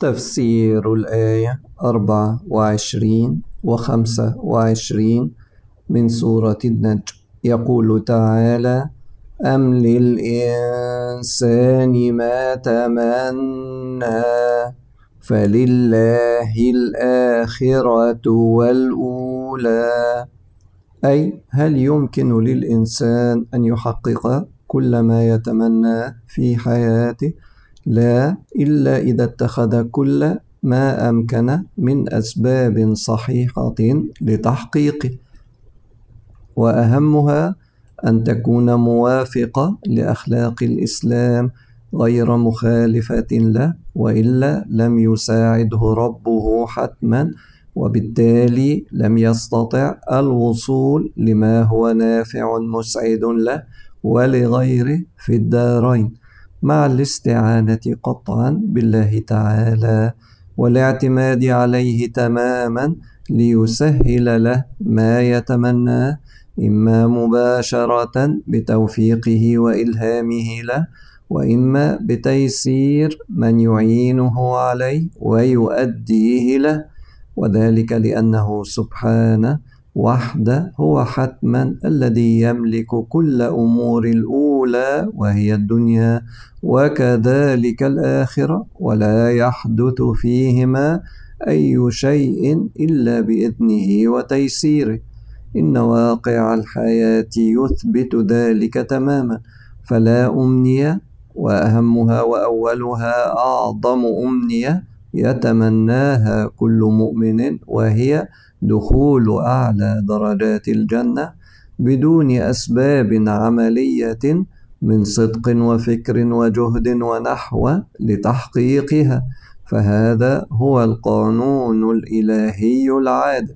تفسير الآية 24 و25 من سورة النجم. يقول تعالى: أم للإنسان ما تمنى فلله الآخرة والأولى. أي هل يمكن للإنسان أن يحقق كل ما يتمنى في حياته؟ لا، إلا إذا اتخذ كل ما أمكن من أسباب صحيحة لتحقيقه، وأهمها أن تكون موافقة لأخلاق الإسلام غير مخالفة له، وإلا لم يساعده ربه حتما، وبالتالي لم يستطع الوصول لما هو نافع مسعد له ولغيره في الدارين، مع الاستعانة قطعا بالله تعالى والاعتماد عليه تماما ليسهل له ما يتمناه، إما مباشرة بتوفيقه وإلهامه له، وإما بتيسير من يعينه عليه ويؤديه له، وذلك لأنه سبحانه وحده هو حتما الذي يملك كل أمور الأولى وهي الدنيا، وكذلك الآخرة، ولا يحدث فيهما أي شيء إلا بإذنه وتيسيره. إن واقع الحياة يثبت ذلك تماما، فلا أمنية، وأهمها وأولها أعظم أمنية يتمناها كل مؤمن، وهي دخول أعلى درجات الجنة بدون أسباب عملية من صدق وفكر وجهد ونحو لتحقيقها، فهذا هو القانون الإلهي العادل،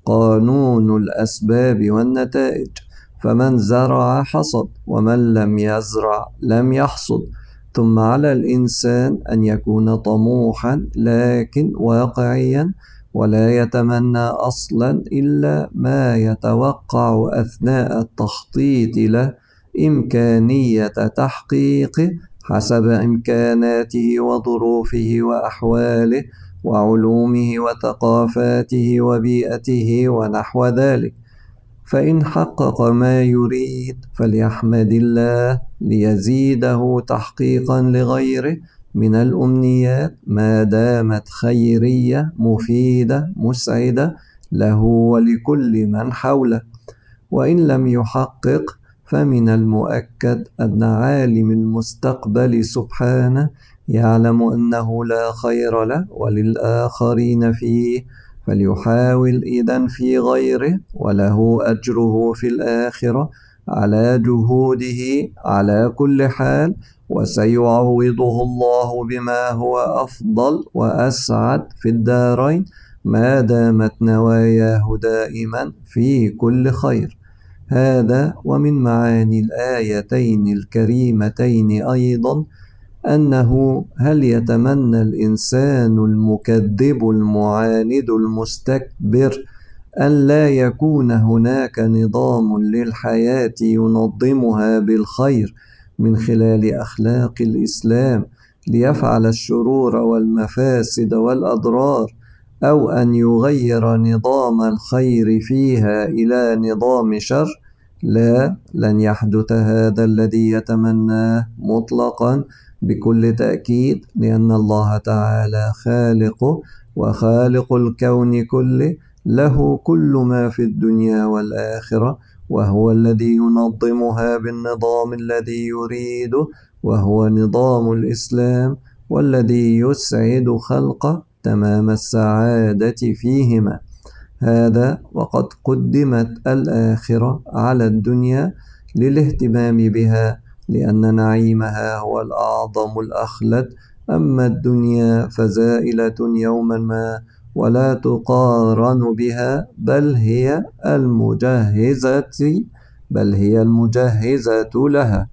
قانون الأسباب والنتائج، فمن زرع حصد، ومن لم يزرع لم يحصد. ثم على الإنسان أن يكون طموحا لكن واقعيا، ولا يتمنى أصلا إلا ما يتوقع أثناء التخطيط له إمكانية تحقيقه حسب إمكاناته وظروفه وأحواله وعلومه وثقافاته وبيئته ونحو ذلك. فإن حقق ما يريد فليحمد الله ليزيده تحقيقا لغيره من الأمنيات، ما دامت خيرية مفيدة مسعدة له ولكل من حوله. وإن لم يحقق فمن المؤكد أن عالم المستقبل سبحانه يعلم أنه لا خير له وللآخرين فيه، فليحاول إذن في غيره، وله أجره في الآخرة على جهوده على كل حال، وسيعوضه الله بما هو أفضل وأسعد في الدارين، ما دامت نواياه دائما في كل خير. هذا ومن معاني الآيتين الكريمتين أيضا أنه هل يتمنى الإنسان المكذب المعاند المستكبر أن لا يكون هناك نظام للحياة ينظمها بالخير من خلال أخلاق الإسلام ليفعل الشرور والمفاسد والأضرار، أو أن يغير نظام الخير فيها إلى نظام شر؟ لا، لن يحدث هذا الذي يتمناه مطلقا بكل تأكيد، لأن الله تعالى خالقه وخالق الكون كله، له كل ما في الدنيا والآخرة، وهو الذي ينظمها بالنظام الذي يريده، وهو نظام الإسلام، والذي يسعد خلقه تمام السعادة فيهما. هذا وقد قدمت الآخرة على الدنيا للاهتمام بها، لأن نعيمها هو الأعظم الأخلد، أما الدنيا فزائلة يوما ما ولا تقارن بها، بل هي المجهزة لها.